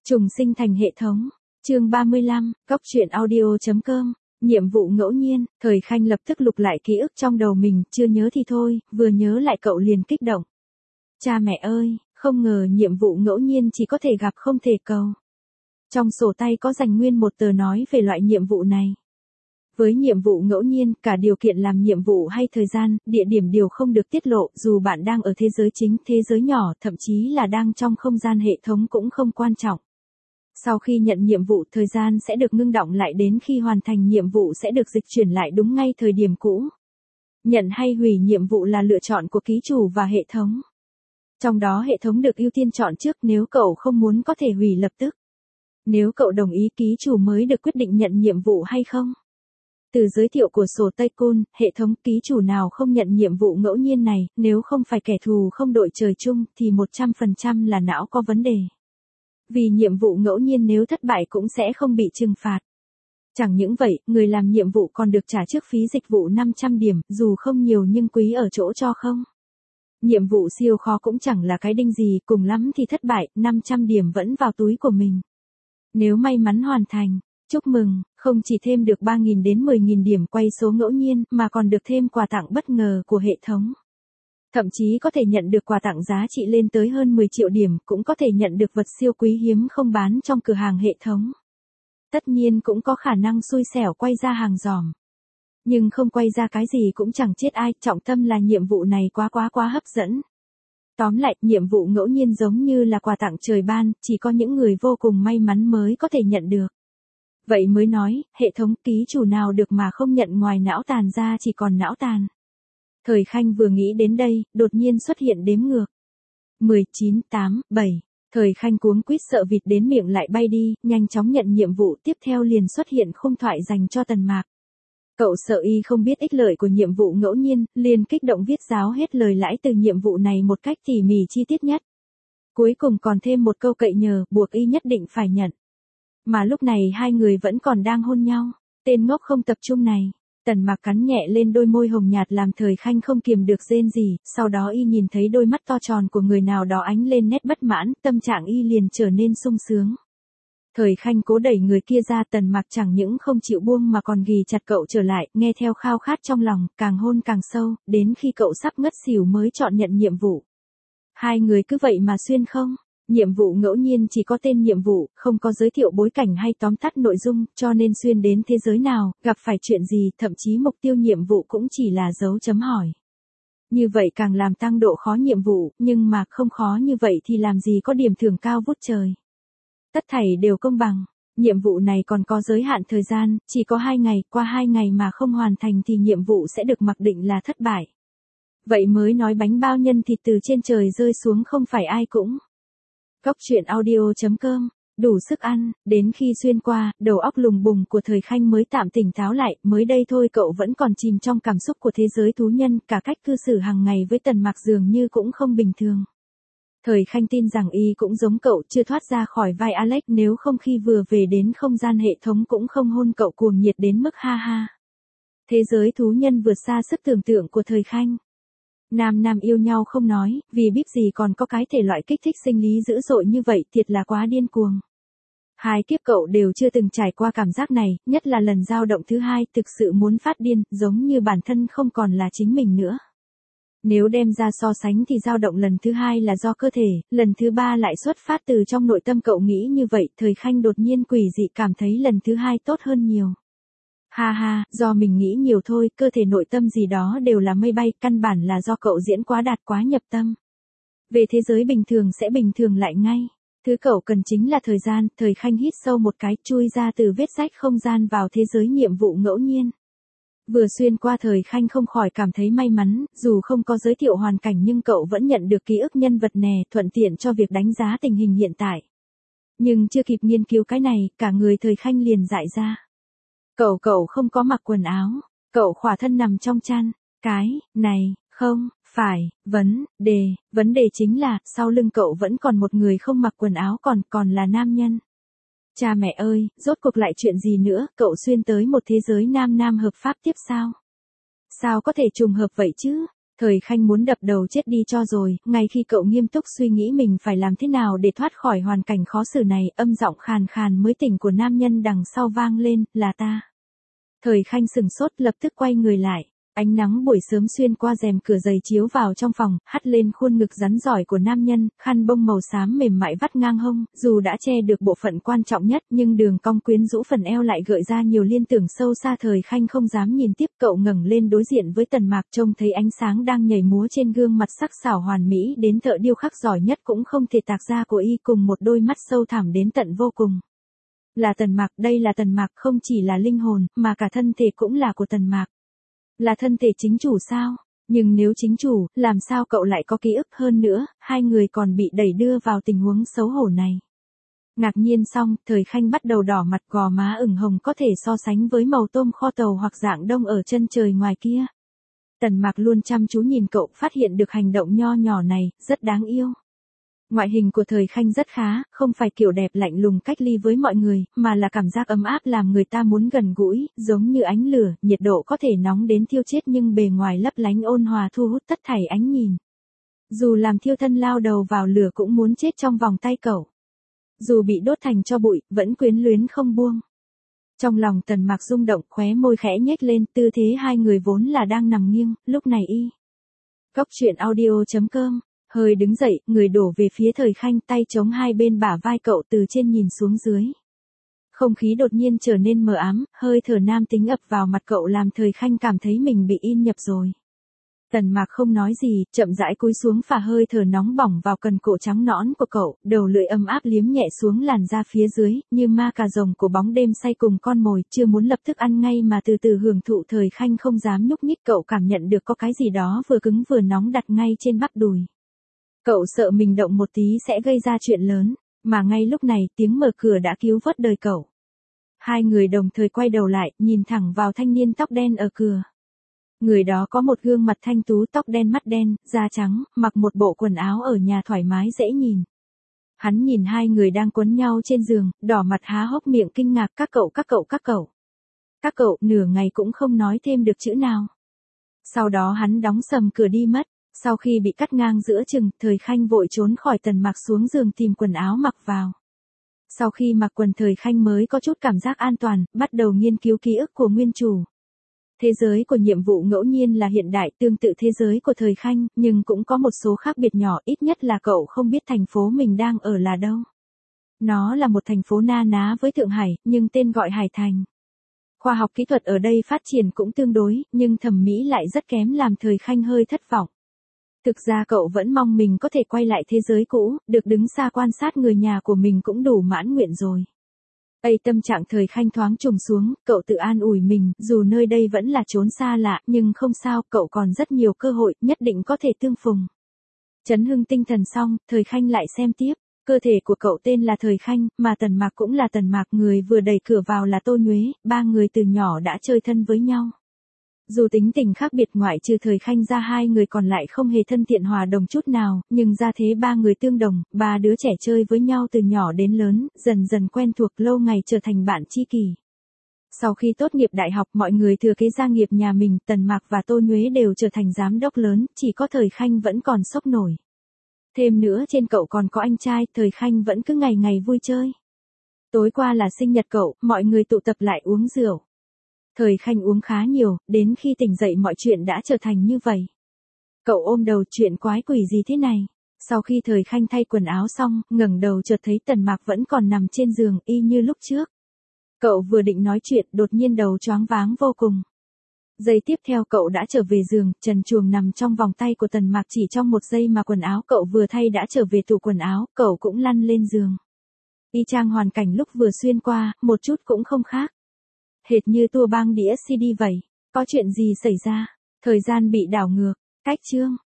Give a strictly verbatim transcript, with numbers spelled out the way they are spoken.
Trùng sinh thành hệ thống. Chương ba mươi lăm, Cóc truyện audio chấm com. Nhiệm vụ ngẫu nhiên. Thời Khanh lập tức lục lại ký ức trong đầu mình, chưa nhớ thì thôi, vừa nhớ lại cậu liền kích động. Cha mẹ ơi, không ngờ nhiệm vụ ngẫu nhiên chỉ có thể gặp không thể cầu. Trong sổ tay có dành nguyên một tờ nói về loại nhiệm vụ này. Với nhiệm vụ ngẫu nhiên, cả điều kiện làm nhiệm vụ hay thời gian, địa điểm đều không được tiết lộ, dù bạn đang ở thế giới chính, thế giới nhỏ, thậm chí là đang trong không gian hệ thống cũng không quan trọng. Sau khi nhận nhiệm vụ, thời gian sẽ được ngưng đọng lại, đến khi hoàn thành nhiệm vụ sẽ được dịch chuyển lại đúng ngay thời điểm cũ. Nhận hay hủy nhiệm vụ là lựa chọn của ký chủ và hệ thống. Trong đó hệ thống được ưu tiên chọn trước, nếu cậu không muốn có thể hủy lập tức. Nếu cậu đồng ý, ký chủ mới được quyết định nhận nhiệm vụ hay không. Từ giới thiệu của sổ Tycoon, hệ thống ký chủ nào không nhận nhiệm vụ ngẫu nhiên này, nếu không phải kẻ thù không đội trời chung, thì một trăm phần trăm là não có vấn đề. Vì nhiệm vụ ngẫu nhiên nếu thất bại cũng sẽ không bị trừng phạt. Chẳng những vậy, người làm nhiệm vụ còn được trả trước phí dịch vụ năm trăm điểm, dù không nhiều nhưng quý ở chỗ cho không. Nhiệm vụ siêu khó cũng chẳng là cái đinh gì, cùng lắm thì thất bại, năm trăm điểm vẫn vào túi của mình. Nếu may mắn hoàn thành, chúc mừng, không chỉ thêm được ba nghìn đến mười nghìn điểm quay số ngẫu nhiên, mà còn được thêm quà tặng bất ngờ của hệ thống. Thậm chí có thể nhận được quà tặng giá trị lên tới hơn mười triệu điểm, cũng có thể nhận được vật siêu quý hiếm không bán trong cửa hàng hệ thống. Tất nhiên cũng có khả năng xui xẻo quay ra hàng giòm. Nhưng không quay ra cái gì cũng chẳng chết ai, trọng tâm là nhiệm vụ này quá quá quá hấp dẫn. Tóm lại, nhiệm vụ ngẫu nhiên giống như là quà tặng trời ban, chỉ có những người vô cùng may mắn mới có thể nhận được. Vậy mới nói, hệ thống ký chủ nào được mà không nhận, ngoài não tàn ra chỉ còn não tàn. Thời Khanh vừa nghĩ đến đây, đột nhiên xuất hiện đếm ngược. mười chín, tám, bảy. Thời Khanh cuống quýt sợ vịt đến miệng lại bay đi, nhanh chóng nhận nhiệm vụ, tiếp theo liền xuất hiện khung thoại dành cho Tần Mạc. Cậu sợ y không biết ích lợi của nhiệm vụ ngẫu nhiên, liền kích động viết giáo hết lời lãi từ nhiệm vụ này một cách tỉ mỉ chi tiết nhất. Cuối cùng còn thêm một câu cậy nhờ, buộc y nhất định phải nhận. Mà lúc này hai người vẫn còn đang hôn nhau. Tên ngốc không tập trung này. Tần Mạc cắn nhẹ lên đôi môi hồng nhạt làm Thời Khanh không kiềm được rên gì, sau đó y nhìn thấy đôi mắt to tròn của người nào đó ánh lên nét bất mãn, tâm trạng y liền trở nên sung sướng. Thời Khanh cố đẩy người kia ra, Tần Mạc chẳng những không chịu buông mà còn ghì chặt cậu trở lại, nghe theo khao khát trong lòng, càng hôn càng sâu, đến khi cậu sắp ngất xỉu mới chọn nhận nhiệm vụ. Hai người cứ vậy mà xuyên không. Nhiệm vụ ngẫu nhiên chỉ có tên nhiệm vụ, không có giới thiệu bối cảnh hay tóm tắt nội dung, cho nên xuyên đến thế giới nào, gặp phải chuyện gì, thậm chí mục tiêu nhiệm vụ cũng chỉ là dấu chấm hỏi. Như vậy càng làm tăng độ khó nhiệm vụ, nhưng mà không khó như vậy thì làm gì có điểm thưởng cao vút trời. Tất thảy đều công bằng. Nhiệm vụ này còn có giới hạn thời gian, chỉ có hai ngày, qua hai ngày mà không hoàn thành thì nhiệm vụ sẽ được mặc định là thất bại. Vậy mới nói bánh bao nhân thịt từ trên trời rơi xuống không phải ai cũng. Cóc truyện audio chấm com, đủ sức ăn, đến khi xuyên qua, đầu óc lùng bùng của Thời Khanh mới tạm tỉnh táo lại, mới đây thôi cậu vẫn còn chìm trong cảm xúc của thế giới thú nhân, cả cách cư xử hàng ngày với Tần Mạc dường như cũng không bình thường. Thời Khanh tin rằng y cũng giống cậu, chưa thoát ra khỏi vai Alex, nếu không khi vừa về đến không gian hệ thống cũng không hôn cậu cuồng nhiệt đến mức ha ha. Thế giới thú nhân vượt xa sức tưởng tượng của Thời Khanh. Nam nam yêu nhau không nói, vì biết gì còn có cái thể loại kích thích sinh lý dữ dội như vậy, thiệt là quá điên cuồng. Hai kiếp cậu đều chưa từng trải qua cảm giác này, nhất là lần dao động thứ hai, thực sự muốn phát điên, giống như bản thân không còn là chính mình nữa. Nếu đem ra so sánh thì dao động lần thứ hai là do cơ thể, lần thứ ba lại xuất phát từ trong nội tâm cậu nghĩ như vậy, Thời Khanh đột nhiên quỷ dị cảm thấy lần thứ hai tốt hơn nhiều. Ha ha, do mình nghĩ nhiều thôi, cơ thể nội tâm gì đó đều là mây bay, căn bản là do cậu diễn quá đạt quá nhập tâm. Về thế giới bình thường sẽ bình thường lại ngay. Thứ cậu cần chính là thời gian. Thời Khanh hít sâu một cái, chui ra từ vết rách không gian vào thế giới nhiệm vụ ngẫu nhiên. Vừa xuyên qua, Thời Khanh không khỏi cảm thấy may mắn, dù không có giới thiệu hoàn cảnh nhưng cậu vẫn nhận được ký ức nhân vật nè, thuận tiện cho việc đánh giá tình hình hiện tại. Nhưng chưa kịp nghiên cứu cái này, cả người Thời Khanh liền dại ra. Cậu cậu không có mặc quần áo, cậu khỏa thân nằm trong chăn, cái, này, không, phải, vấn, đề, vấn đề chính là, sau lưng cậu vẫn còn một người không mặc quần áo còn, còn là nam nhân. Cha mẹ ơi, rốt cuộc lại chuyện gì nữa, cậu xuyên tới một thế giới nam nam hợp pháp tiếp sao? Sao có thể trùng hợp vậy chứ? Thời Khanh muốn đập đầu chết đi cho rồi, ngay khi cậu nghiêm túc suy nghĩ mình phải làm thế nào để thoát khỏi hoàn cảnh khó xử này, âm giọng khàn khàn mới tỉnh của nam nhân đằng sau vang lên, là ta. Thời Khanh sừng sốt lập tức quay người lại. Ánh nắng buổi sớm xuyên qua rèm cửa giày chiếu vào trong phòng, hắt lên khuôn ngực rắn giỏi của nam nhân, khăn bông màu xám mềm mại vắt ngang hông, dù đã che được bộ phận quan trọng nhất nhưng đường cong quyến rũ phần eo lại gợi ra nhiều liên tưởng sâu xa. Thời Khanh không dám nhìn tiếp, cậu ngẩng lên đối diện với Tần Mạc, trông thấy ánh sáng đang nhảy múa trên gương mặt sắc sảo hoàn mỹ đến thợ điêu khắc giỏi nhất cũng không thể tạc ra của y, cùng một đôi mắt sâu thẳm đến tận vô cùng. Là Tần Mạc, đây là Tần Mạc, không chỉ là linh hồn, mà cả thân thể cũng là của Tần Mạc. Là thân thể chính chủ sao? Nhưng nếu chính chủ, làm sao cậu lại có ký ức, hơn nữa, hai người còn bị đẩy đưa vào tình huống xấu hổ này. Ngạc nhiên xong, Thời Khanh bắt đầu đỏ mặt, gò má ửng hồng có thể so sánh với màu tôm kho tàu hoặc dạng đông ở chân trời ngoài kia. Tần Mạc luôn chăm chú nhìn cậu, phát hiện được hành động nho nhỏ này, rất đáng yêu. Ngoại hình của Thời Khanh rất khá, không phải kiểu đẹp lạnh lùng cách ly với mọi người, mà là cảm giác ấm áp làm người ta muốn gần gũi, giống như ánh lửa, nhiệt độ có thể nóng đến thiêu chết nhưng bề ngoài lấp lánh ôn hòa thu hút tất thảy ánh nhìn. Dù làm thiêu thân lao đầu vào lửa cũng muốn chết trong vòng tay cậu. Dù bị đốt thành tro bụi, vẫn quyến luyến không buông. Trong lòng Tần Mạc rung động, khóe môi khẽ nhếch lên, tư thế hai người vốn là đang nằm nghiêng, lúc này y. Góc truyện audio chấm com hơi đứng dậy, người đổ về phía Thời Khanh, tay chống hai bên bả vai cậu từ trên nhìn xuống dưới. Không khí đột nhiên trở nên mờ ám, hơi thở nam tính ập vào mặt cậu làm Thời Khanh cảm thấy mình bị in nhập rồi. Tần Mạc không nói gì, chậm rãi cúi xuống phả hơi thở nóng bỏng vào cần cổ trắng nõn của cậu, đầu lưỡi ấm áp liếm nhẹ xuống làn da phía dưới, như ma cà rồng của bóng đêm say cùng con mồi, chưa muốn lập tức ăn ngay mà từ từ hưởng thụ. Thời Khanh không dám nhúc nhích, cậu cảm nhận được có cái gì đó vừa cứng vừa nóng đặt ngay trên bắp đùi. Cậu sợ mình động một tí sẽ gây ra chuyện lớn, mà ngay lúc này tiếng mở cửa đã cứu vớt đời cậu. Hai người đồng thời quay đầu lại, nhìn thẳng vào thanh niên tóc đen ở cửa. Người đó có một gương mặt thanh tú, tóc đen mắt đen, da trắng, mặc một bộ quần áo ở nhà thoải mái dễ nhìn. Hắn nhìn hai người đang quấn nhau trên giường, đỏ mặt há hốc miệng kinh ngạc, các cậu các cậu các cậu. Các cậu, nửa ngày cũng không nói thêm được chữ nào. Sau đó hắn đóng sầm cửa đi mất. Sau khi bị cắt ngang giữa chừng, Thời Khanh vội trốn khỏi Tần Mạc xuống giường tìm quần áo mặc vào. Sau khi mặc quần, Thời Khanh mới có chút cảm giác an toàn, bắt đầu nghiên cứu ký ức của nguyên chủ. Thế giới của nhiệm vụ ngẫu nhiên là hiện đại tương tự thế giới của Thời Khanh, nhưng cũng có một số khác biệt nhỏ, ít nhất là cậu không biết thành phố mình đang ở là đâu. Nó là một thành phố na ná với Thượng Hải, nhưng tên gọi Hải Thành. Khoa học kỹ thuật ở đây phát triển cũng tương đối, nhưng thẩm mỹ lại rất kém làm Thời Khanh hơi thất vọng. Thực ra cậu vẫn mong mình có thể quay lại thế giới cũ, được đứng xa quan sát người nhà của mình cũng đủ mãn nguyện rồi. Ây, tâm trạng Thời Khanh thoáng trùng xuống, cậu tự an ủi mình, dù nơi đây vẫn là chốn xa lạ, nhưng không sao, cậu còn rất nhiều cơ hội, nhất định có thể tương phùng. Chấn hưng tinh thần xong, Thời Khanh lại xem tiếp. Cơ thể của cậu tên là Thời Khanh, mà Tần Mạc cũng là Tần Mạc, người vừa đẩy cửa vào là Tô Nhuế, ba người từ nhỏ đã chơi thân với nhau. Dù tính tình khác biệt ngoại trừ Thời Khanh ra hai người còn lại không hề thân thiện hòa đồng chút nào, nhưng ra thế ba người tương đồng, ba đứa trẻ chơi với nhau từ nhỏ đến lớn, dần dần quen thuộc, lâu ngày trở thành bạn tri kỷ. Sau khi tốt nghiệp đại học, mọi người thừa kế gia nghiệp nhà mình, Tần Mạc và Tô Nhuế đều trở thành giám đốc lớn, chỉ có Thời Khanh vẫn còn sốc nổi. Thêm nữa trên cậu còn có anh trai, Thời Khanh vẫn cứ ngày ngày vui chơi. Tối qua là sinh nhật cậu, mọi người tụ tập lại uống rượu. Thời Khanh uống khá nhiều, đến khi tỉnh dậy mọi chuyện đã trở thành như vậy. Cậu ôm đầu, chuyện quái quỷ gì thế này? Sau khi Thời Khanh thay quần áo xong, ngẩng đầu chợt thấy Tần Mạc vẫn còn nằm trên giường, y như lúc trước. Cậu vừa định nói chuyện, đột nhiên đầu choáng váng vô cùng. Giây tiếp theo cậu đã trở về giường, trần truồng nằm trong vòng tay của Tần Mạc, chỉ trong một giây mà quần áo cậu vừa thay đã trở về tủ quần áo, cậu cũng lăn lên giường. Y chang hoàn cảnh lúc vừa xuyên qua, một chút cũng không khác. Hệt như tua băng đĩa xê đê vậy. Có chuyện gì xảy ra? Thời gian bị đảo ngược. Cách chương.